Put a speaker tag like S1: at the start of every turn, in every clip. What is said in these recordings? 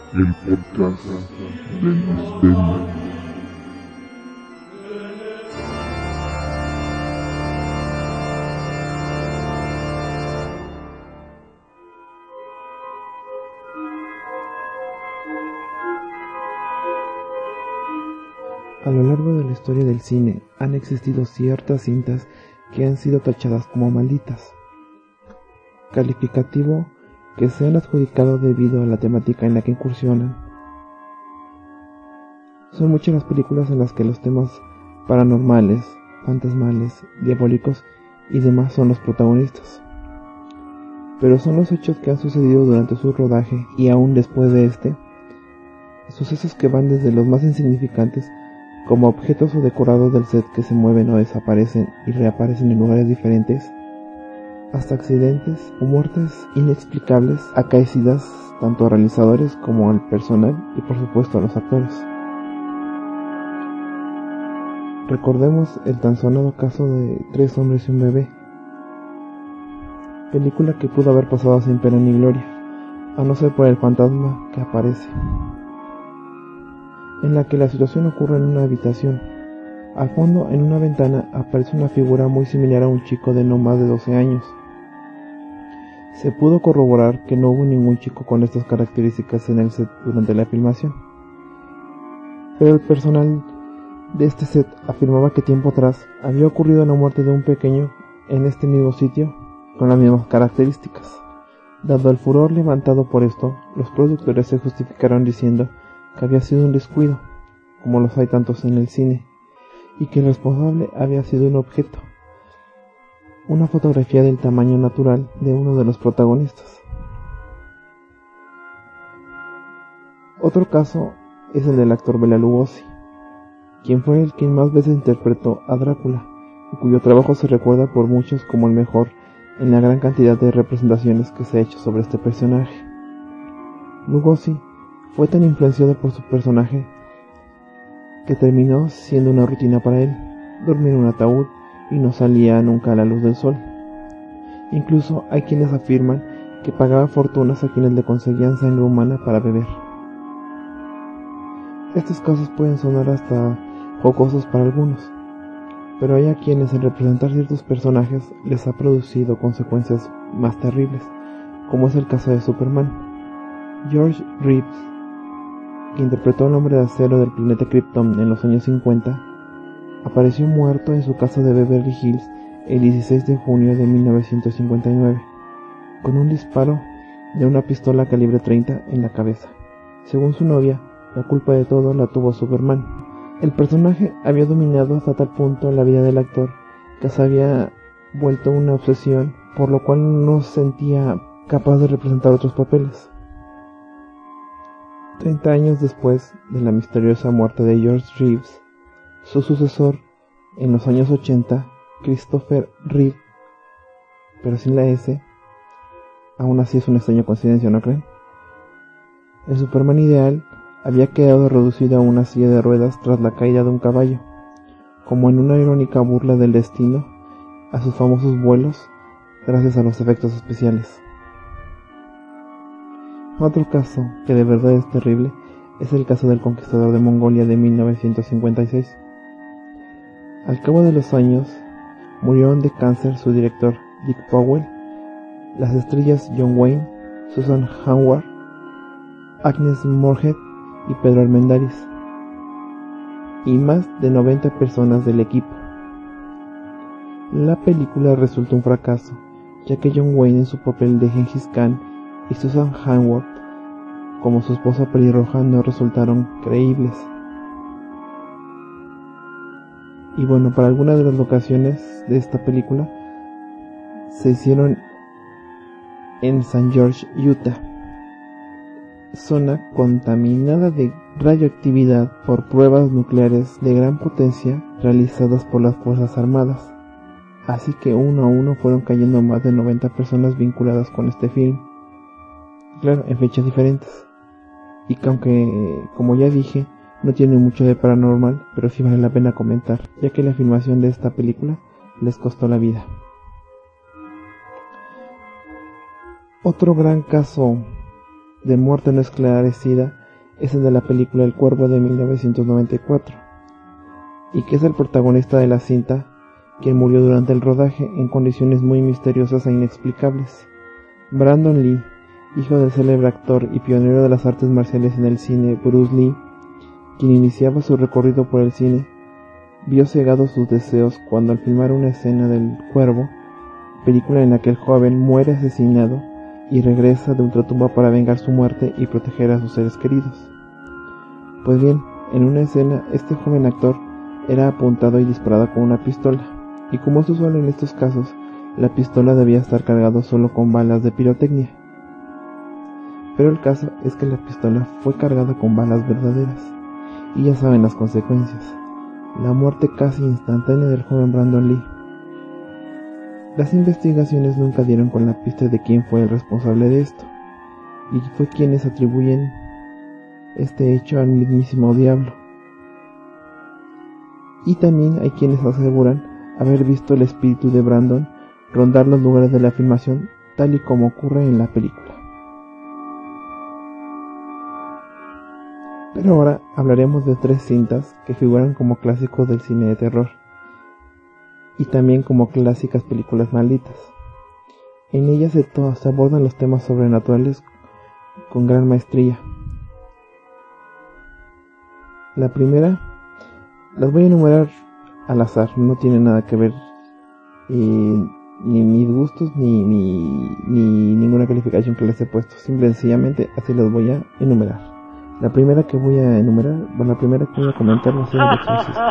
S1: el podcast del misterio.
S2: A lo largo de la historia del cine han existido ciertas cintas que han sido tachadas como malditas, calificativo que se han adjudicado debido a la temática en la que incursionan. Son muchas las películas en las que los temas paranormales, fantasmales, diabólicos y demás son los protagonistas. Pero son los hechos que han sucedido durante su rodaje y aún después de sucesos que van desde los más insignificantes como objetos o decorados del set que se mueven o desaparecen y reaparecen en lugares diferentes, hasta accidentes o muertes inexplicables acaecidas tanto a realizadores como al personal y por supuesto a los actores. Recordemos el tan sonado caso de 3 hombres y un bebé, película que pudo haber pasado sin pena ni gloria, a no ser por el fantasma que aparece, en la que la situación ocurre en una habitación. Al fondo, en una ventana, aparece una figura muy similar a un chico de no más de 12 años. Se pudo corroborar que no hubo ningún chico con estas características en el set durante la filmación, pero el personal de este set afirmaba que tiempo atrás había ocurrido la muerte de un pequeño en este mismo sitio con las mismas características. Dado el furor levantado por esto, los productores se justificaron diciendo que había sido un descuido, como los hay tantos en el cine, y que el responsable había sido un objeto, una fotografía del tamaño natural de uno de los protagonistas. Otro caso es el del actor Bela Lugosi, quien fue el quien más veces interpretó a Drácula, y cuyo trabajo se recuerda por muchos como el mejor en la gran cantidad de representaciones que se ha hecho sobre este personaje. Lugosi fue tan influenciado por su personaje que terminó siendo una rutina para él, dormir en un ataúd y no salía nunca a la luz del sol. Incluso hay quienes afirman que pagaba fortunas a quienes le conseguían sangre humana para beber. Estos casos pueden sonar hasta jocosos para algunos, pero hay a quienes el representar ciertos personajes les ha producido consecuencias más terribles, como es el caso de Superman. George Reeves, que interpretó al Hombre de Acero del planeta Krypton en los años 50, apareció muerto en su casa de Beverly Hills el 16 de junio de 1959, con un disparo de una pistola calibre 30 en la cabeza. Según su novia, la culpa de todo la tuvo Superman. El personaje había dominado hasta tal punto la vida del actor que se había vuelto una obsesión, por lo cual no se sentía capaz de representar otros papeles. 30 años después de la misteriosa muerte de George Reeves, su sucesor en los años 80, Christopher Reeve, pero sin la S, aún así es una extraña coincidencia, ¿no creen? El Superman ideal había quedado reducido a una silla de ruedas tras la caída de un caballo, como en una irónica burla del destino a sus famosos vuelos gracias a los efectos especiales. Otro caso que de verdad es terrible es el caso del Conquistador de Mongolia de 1956. Al cabo de los años, murieron de cáncer su director Dick Powell, las estrellas John Wayne, Susan Hayward, Agnes Moorehead y Pedro Armendáriz, y más de 90 personas del equipo. La película resultó un fracaso, ya que John Wayne en su papel de Gengis Khan y Susan Hayward como su esposa pelirroja no resultaron creíbles. Y bueno, para algunas de las locaciones de esta película se hicieron en St. George, Utah, zona contaminada de radioactividad por pruebas nucleares de gran potencia realizadas por las Fuerzas Armadas. Así que uno a uno fueron cayendo más de 90 personas vinculadas con este film. Claro, en fechas diferentes. Y que aunque, como ya dije, no tiene mucho de paranormal, pero sí vale la pena comentar, ya que la filmación de esta película les costó la vida. Otro gran caso de muerte no esclarecida es el de la película El Cuervo de 1994, y que es el protagonista de la cinta, quien murió durante el rodaje en condiciones muy misteriosas e inexplicables. Brandon Lee, hijo del célebre actor y pionero de las artes marciales en el cine Bruce Lee, quien iniciaba su recorrido por el cine, vio cegados sus deseos cuando al filmar una escena del Cuervo, película en la que el joven muere asesinado y regresa de ultratumba para vengar su muerte y proteger a sus seres queridos. Pues bien, en una escena este joven actor era apuntado y disparado con una pistola, y como es usual en estos casos, la pistola debía estar cargada solo con balas de pirotecnia. Pero el caso es que la pistola fue cargada con balas verdaderas, y ya saben las consecuencias: la muerte casi instantánea del joven Brandon Lee. Las investigaciones nunca dieron con la pista de quién fue el responsable de esto, y fue quienes atribuyen este hecho al mismísimo diablo. Y también hay quienes aseguran haber visto el espíritu de Brandon rondar los lugares de la filmación, tal y como ocurre en la película. Pero ahora hablaremos de 3 cintas que figuran como clásicos del cine de terror, y también como clásicas películas malditas. En ellas se abordan los temas sobrenaturales con gran maestría. La primera, las voy a enumerar al azar, no tiene nada que ver ni mis gustos ni ninguna calificación que les he puesto, simple y sencillamente así las voy a enumerar. La primera que voy a enumerar, la primera que voy a comentar va a ser El Exorcista.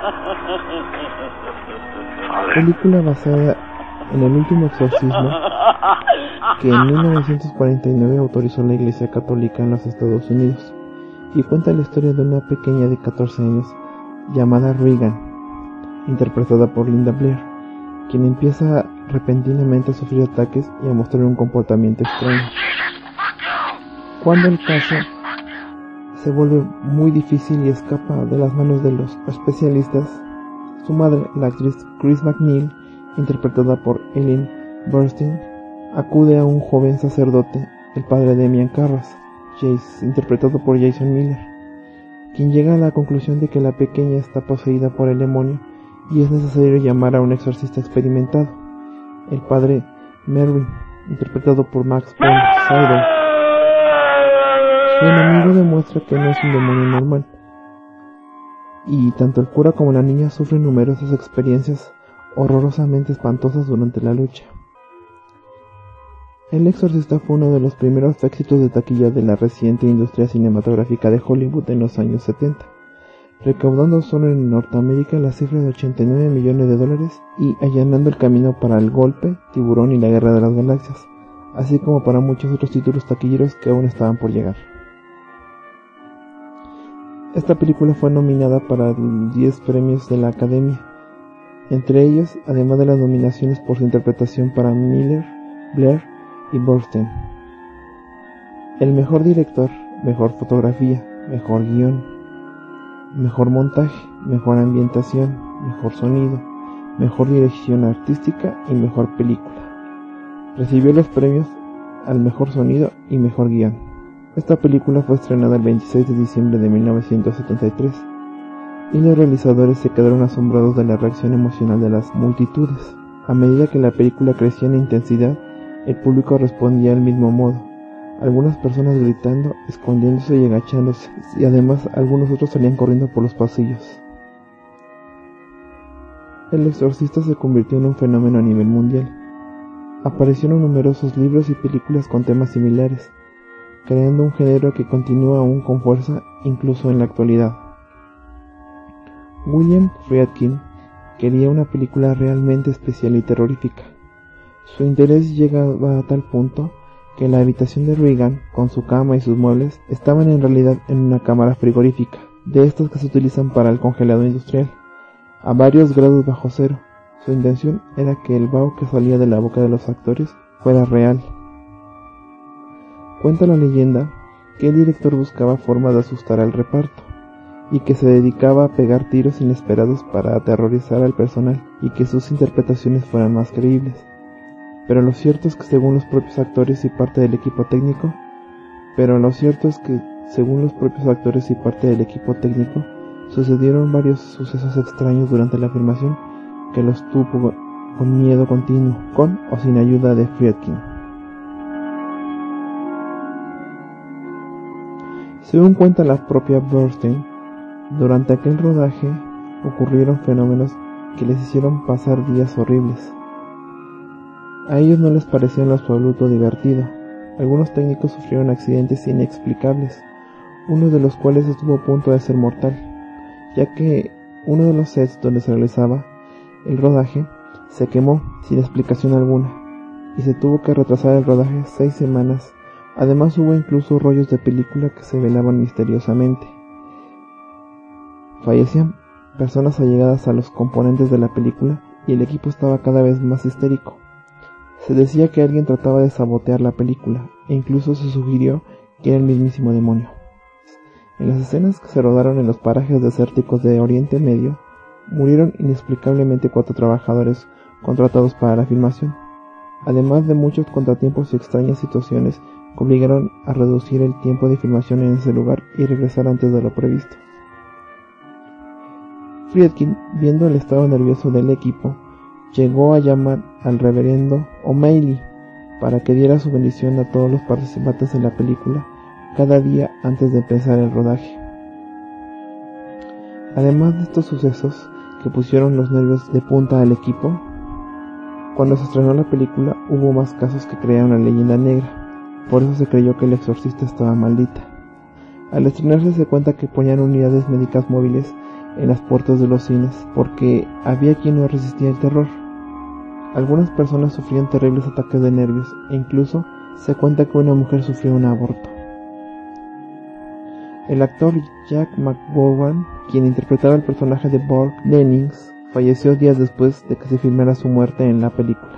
S2: Película basada en el último exorcismo que en 1949 autorizó la Iglesia Católica en los Estados Unidos, y cuenta la historia de una pequeña de 14 años llamada Regan, interpretada por Linda Blair, quien empieza repentinamente a sufrir ataques y a mostrar un comportamiento extraño. Cuando el caso se vuelve muy difícil y escapa de las manos de los especialistas, su madre, la actriz Chris McNeil, interpretada por Ellen Burstyn, acude a un joven sacerdote, el padre de Demian Carras, interpretado por Jason Miller, quien llega a la conclusión de que la pequeña está poseída por el demonio y es necesario llamar a un exorcista experimentado, el padre Merwin, interpretado por Max von Sydow. Su enemigo demuestra que no es un demonio normal, y tanto el cura como la niña sufren numerosas experiencias horrorosamente espantosas durante la lucha. El Exorcista fue uno de los primeros éxitos de taquilla de la reciente industria cinematográfica de Hollywood en los años 70, recaudando solo en Norteamérica la cifra de $89 millones y allanando el camino para El Golpe, Tiburón y La Guerra de las Galaxias, así como para muchos otros títulos taquilleros que aún estaban por llegar. Esta película fue nominada para 10 premios de la Academia, entre ellos, además de las nominaciones por su interpretación para Miller, Blair y Burstyn. El mejor director, mejor fotografía, mejor guión, mejor montaje, mejor ambientación, mejor sonido, mejor dirección artística y mejor película. Recibió los premios al mejor sonido y mejor guión. Esta película fue estrenada el 26 de diciembre de 1973 y los realizadores se quedaron asombrados de la reacción emocional de las multitudes. A medida que la película crecía en intensidad, el público respondía del mismo modo, algunas personas gritando, escondiéndose y agachándose, y además algunos otros salían corriendo por los pasillos. El Exorcista se convirtió en un fenómeno a nivel mundial. Aparecieron numerosos libros y películas con temas similares, creando un género que continúa aún con fuerza incluso en la actualidad. William Friedkin quería una película realmente especial y terrorífica. Su interés llegaba a tal punto que la habitación de Regan, con su cama y sus muebles, estaban en realidad en una cámara frigorífica, de estas que se utilizan para el congelado industrial, a varios grados bajo cero. Su intención era que el vaho que salía de la boca de los actores fuera real. Cuenta la leyenda que el director buscaba formas de asustar al reparto, y que se dedicaba a pegar tiros inesperados para aterrorizar al personal y que sus interpretaciones fueran más creíbles. Pero lo cierto es que según los propios actores y parte del equipo técnico, según los propios actores y parte del equipo técnico, sucedieron varios sucesos extraños durante la filmación que los tuvo con miedo continuo, con o sin ayuda de Friedkin. Según cuenta la propia Bernstein, durante aquel rodaje ocurrieron fenómenos que les hicieron pasar días horribles. A ellos no les pareció en lo absoluto divertido. Algunos técnicos sufrieron accidentes inexplicables, uno de los cuales estuvo a punto de ser mortal, ya que uno de los sets donde se realizaba el rodaje se quemó sin explicación alguna y se tuvo que retrasar el rodaje 6 semanas. Además hubo incluso rollos de película que se velaban misteriosamente. Fallecían personas allegadas a los componentes de la película y el equipo estaba cada vez más histérico. Se decía que alguien trataba de sabotear la película e incluso se sugirió que era el mismísimo demonio. En las escenas que se rodaron en los parajes desérticos de Oriente Medio, murieron inexplicablemente 4 trabajadores contratados para la filmación, además de muchos contratiempos y extrañas situaciones que obligaron a reducir el tiempo de filmación en ese lugar y regresar antes de lo previsto. Friedkin, viendo el estado nervioso del equipo, llegó a llamar al reverendo O'Malley para que diera su bendición a todos los participantes en la película cada día antes de empezar el rodaje. Además de estos sucesos que pusieron los nervios de punta al equipo, cuando se estrenó la película hubo más casos que crearon la leyenda negra. Por eso se creyó que El Exorcista estaba maldita. Al estrenarse se cuenta que ponían unidades médicas móviles en las puertas de los cines porque había quien no resistía el terror. Algunas personas sufrían terribles ataques de nervios e incluso se cuenta que una mujer sufrió un aborto. El actor Jack McGowan, quien interpretaba el personaje de Burke Dennings, falleció días después de que se filmara su muerte en la película.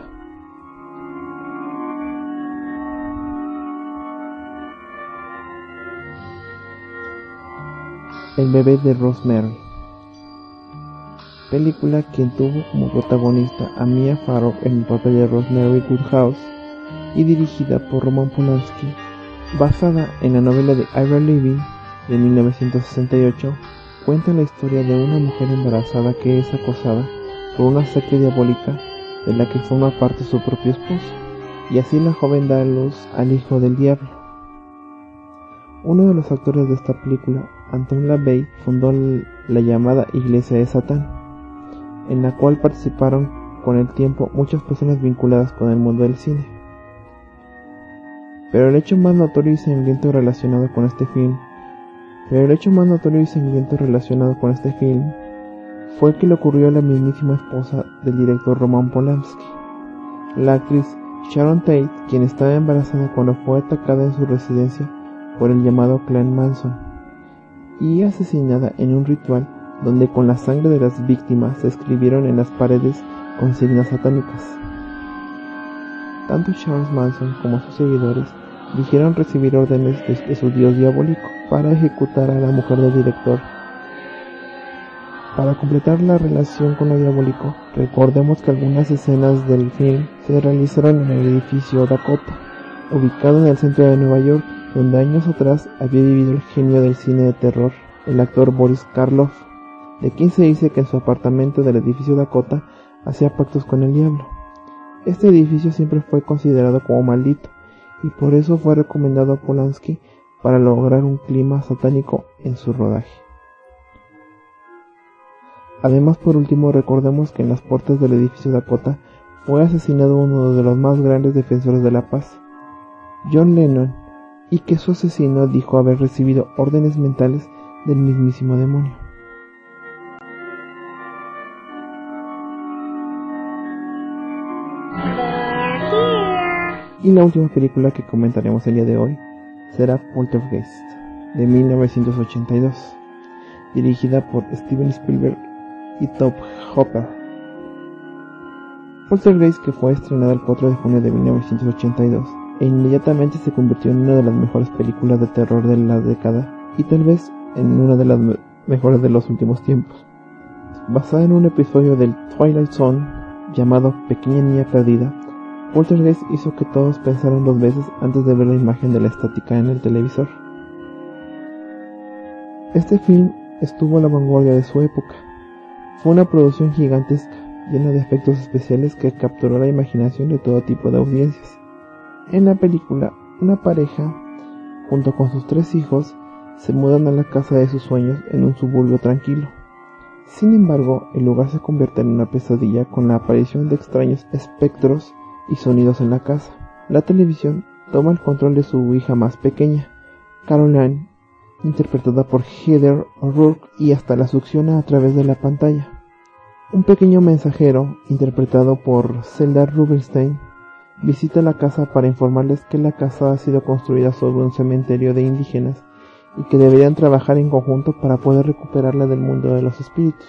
S2: El bebé de Rosemary, película quien tuvo como protagonista a Mia Farrow en el papel de Rosemary Woodhouse y dirigida por Roman Polanski, basada en la novela de Ira Levin de 1968, cuenta la historia de una mujer embarazada que es acosada por una secta diabólica de la que forma parte su propio esposo, y así la joven da a luz al hijo del diablo. Uno de los actores de esta película, Anton LaVey, fundó la llamada Iglesia de Satán, en la cual participaron con el tiempo muchas personas vinculadas con el mundo del cine. Pero el hecho más notorio y sangriento relacionado con este film fue que le ocurrió a la mismísima esposa del director Roman Polanski, la actriz Sharon Tate, quien estaba embarazada cuando fue atacada en su residencia por el llamado Clan Manson y asesinada en un ritual donde con la sangre de las víctimas se escribieron en las paredes consignas satánicas. Tanto Charles Manson como sus seguidores dijeron recibir órdenes de su dios diabólico para ejecutar a la mujer del director. Para completar la relación con lo diabólico, recordemos que algunas escenas del film se realizaron en el edificio Dakota, ubicado en el centro de Nueva York, donde años atrás había vivido el genio del cine de terror, el actor Boris Karloff, de quien se dice que en su apartamento del edificio Dakota hacía pactos con el diablo. Este edificio siempre fue considerado como maldito, y por eso fue recomendado a Polanski para lograr un clima satánico en su rodaje. Además, por último, recordemos que en las puertas del edificio Dakota fue asesinado uno de los más grandes defensores de la paz, John Lennon, y que su asesino dijo haber recibido órdenes mentales del mismísimo demonio. Y la última película que comentaremos el día de hoy será Poltergeist, de 1982, dirigida por Steven Spielberg y Tobe Hooper. Poltergeist, que fue estrenada el 4 de junio de 1982, e inmediatamente se convirtió en una de las mejores películas de terror de la década y tal vez en una de las mejores de los últimos tiempos. Basada en un episodio del Twilight Zone llamado Pequeña Niña Perdida, Poltergeist hizo que todos pensaran 2 veces antes de ver la imagen de la estática en el televisor. Este film estuvo a la vanguardia de su época. Fue una producción gigantesca, llena de efectos especiales que capturó la imaginación de todo tipo de audiencias. En la película, una pareja, junto con sus 3 hijos, se mudan a la casa de sus sueños en un suburbio tranquilo. Sin embargo, el lugar se convierte en una pesadilla con la aparición de extraños espectros y sonidos en la casa. La televisión toma el control de su hija más pequeña, Caroline, interpretada por Heather O'Rourke, y hasta la succiona a través de la pantalla. Un pequeño mensajero, interpretado por Zelda Rubinstein, visita la casa para informarles que la casa ha sido construida sobre un cementerio de indígenas y que deberían trabajar en conjunto para poder recuperarla del mundo de los espíritus.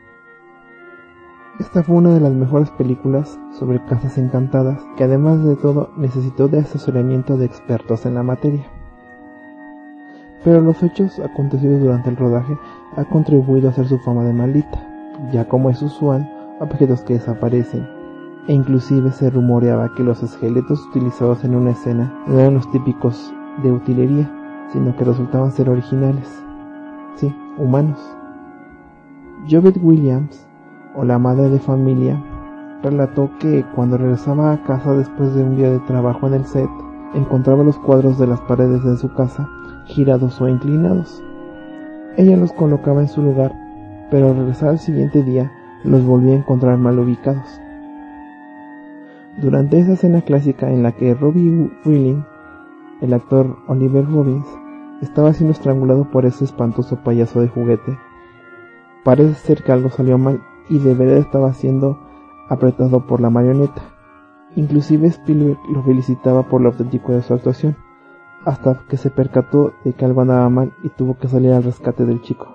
S2: Esta fue una de las mejores películas sobre casas encantadas, que además de todo necesitó de asesoramiento de expertos en la materia. Pero los hechos acontecidos durante el rodaje han contribuido a hacer su fama de maldita, ya como es usual, objetos que desaparecen, e inclusive se rumoreaba que los esqueletos utilizados en una escena no eran los típicos de utilería, sino que resultaban ser originales, sí, humanos. Jovette Williams, o la madre de familia, relató que cuando regresaba a casa después de un día de trabajo en el set, encontraba los cuadros de las paredes de su casa girados o inclinados. Ella los colocaba en su lugar, pero al regresar al siguiente día los volvía a encontrar mal ubicados. Durante esa escena clásica en la que Robbie Willing, el actor Oliver Robbins, estaba siendo estrangulado por ese espantoso payaso de juguete, parece ser que algo salió mal y de verdad estaba siendo apretado por la marioneta. Inclusive Spielberg lo felicitaba por lo auténtico de su actuación, hasta que se percató de que algo andaba mal y tuvo que salir al rescate del chico.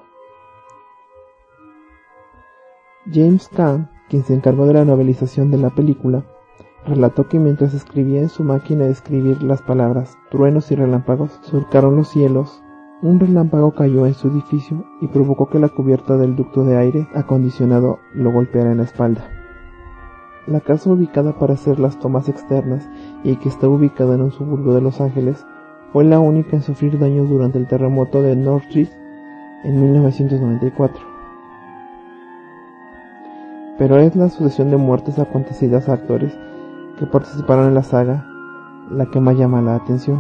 S2: James Caan, quien se encargó de la novelización de la película, relató que mientras escribía en su máquina de escribir las palabras truenos y relámpagos surcaron los cielos, un relámpago cayó en su edificio y provocó que la cubierta del ducto de aire acondicionado lo golpeara en la espalda. La casa ubicada para hacer las tomas externas y que está ubicada en un suburbio de Los Ángeles fue la única en sufrir daños durante el terremoto de Northridge en 1994. Pero es la sucesión de muertes acontecidas a actores que participaron en la saga la que más llama la atención.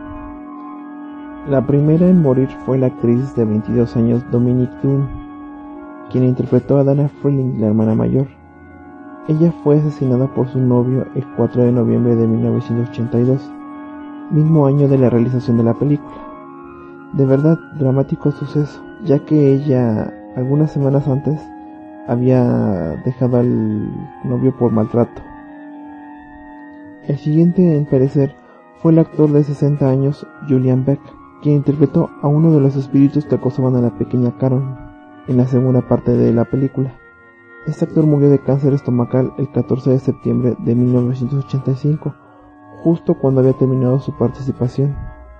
S2: La primera en morir fue la actriz de 22 años Dominique Dunne, quien interpretó a Dana Freeling, la hermana mayor. Ella fue asesinada por su novio el 4 de noviembre de 1982, mismo año de la realización de la película. De verdad dramático suceso, ya que ella algunas semanas antes había dejado al novio por maltrato. El siguiente en perecer fue el actor de 60 años Julian Beck, quien interpretó a uno de los espíritus que acosaban a la pequeña Carol en la segunda parte de la película. Este actor murió de cáncer estomacal el 14 de septiembre de 1985, justo cuando había terminado su participación.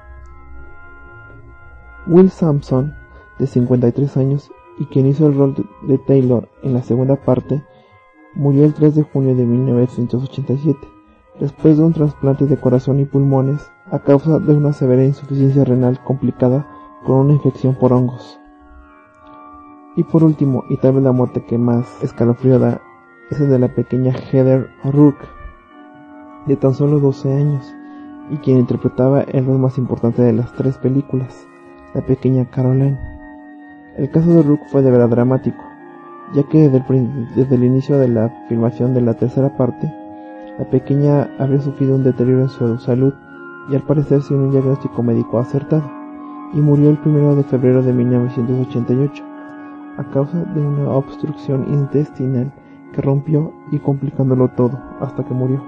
S2: Will Sampson, de 53 años, y quien hizo el rol de Taylor en la segunda parte, murió el 3 de junio de 1987, después de un trasplante de corazón y pulmones a causa de una severa insuficiencia renal complicada con una infección por hongos. Y por último, y tal vez la muerte que más escalofrío da, es el de la pequeña Heather O'Rourke, de tan solo 12 años, y quien interpretaba el rol más importante de las 3 películas, la pequeña Caroline. El caso de O'Rourke fue de verdad dramático, ya que desde el inicio de la filmación de la tercera parte, la pequeña había sufrido un deterioro en su salud y al parecer sin un diagnóstico médico acertado, y murió el 1 de febrero de 1988 a causa de una obstrucción intestinal que rompió y complicándolo todo hasta que murió.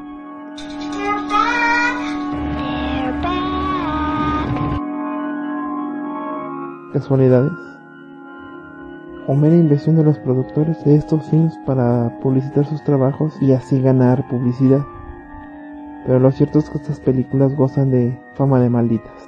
S2: ¿Casualidades? ¿O mera inversión de los productores de estos films para publicitar sus trabajos y así ganar publicidad? Pero lo cierto es que estas películas gozan de fama de malditas.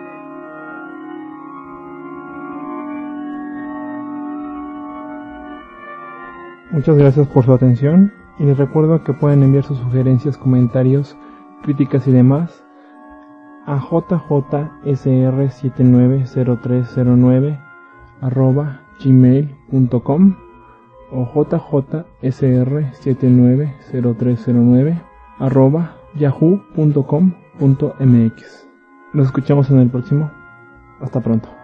S2: Muchas gracias por su atención y les recuerdo que pueden enviar sus sugerencias, comentarios, críticas y demás a jjsr790309 jjsr@gmail.com o jjsr790309 @yahoo.com.mx. Nos escuchamos en el próximo. Hasta pronto.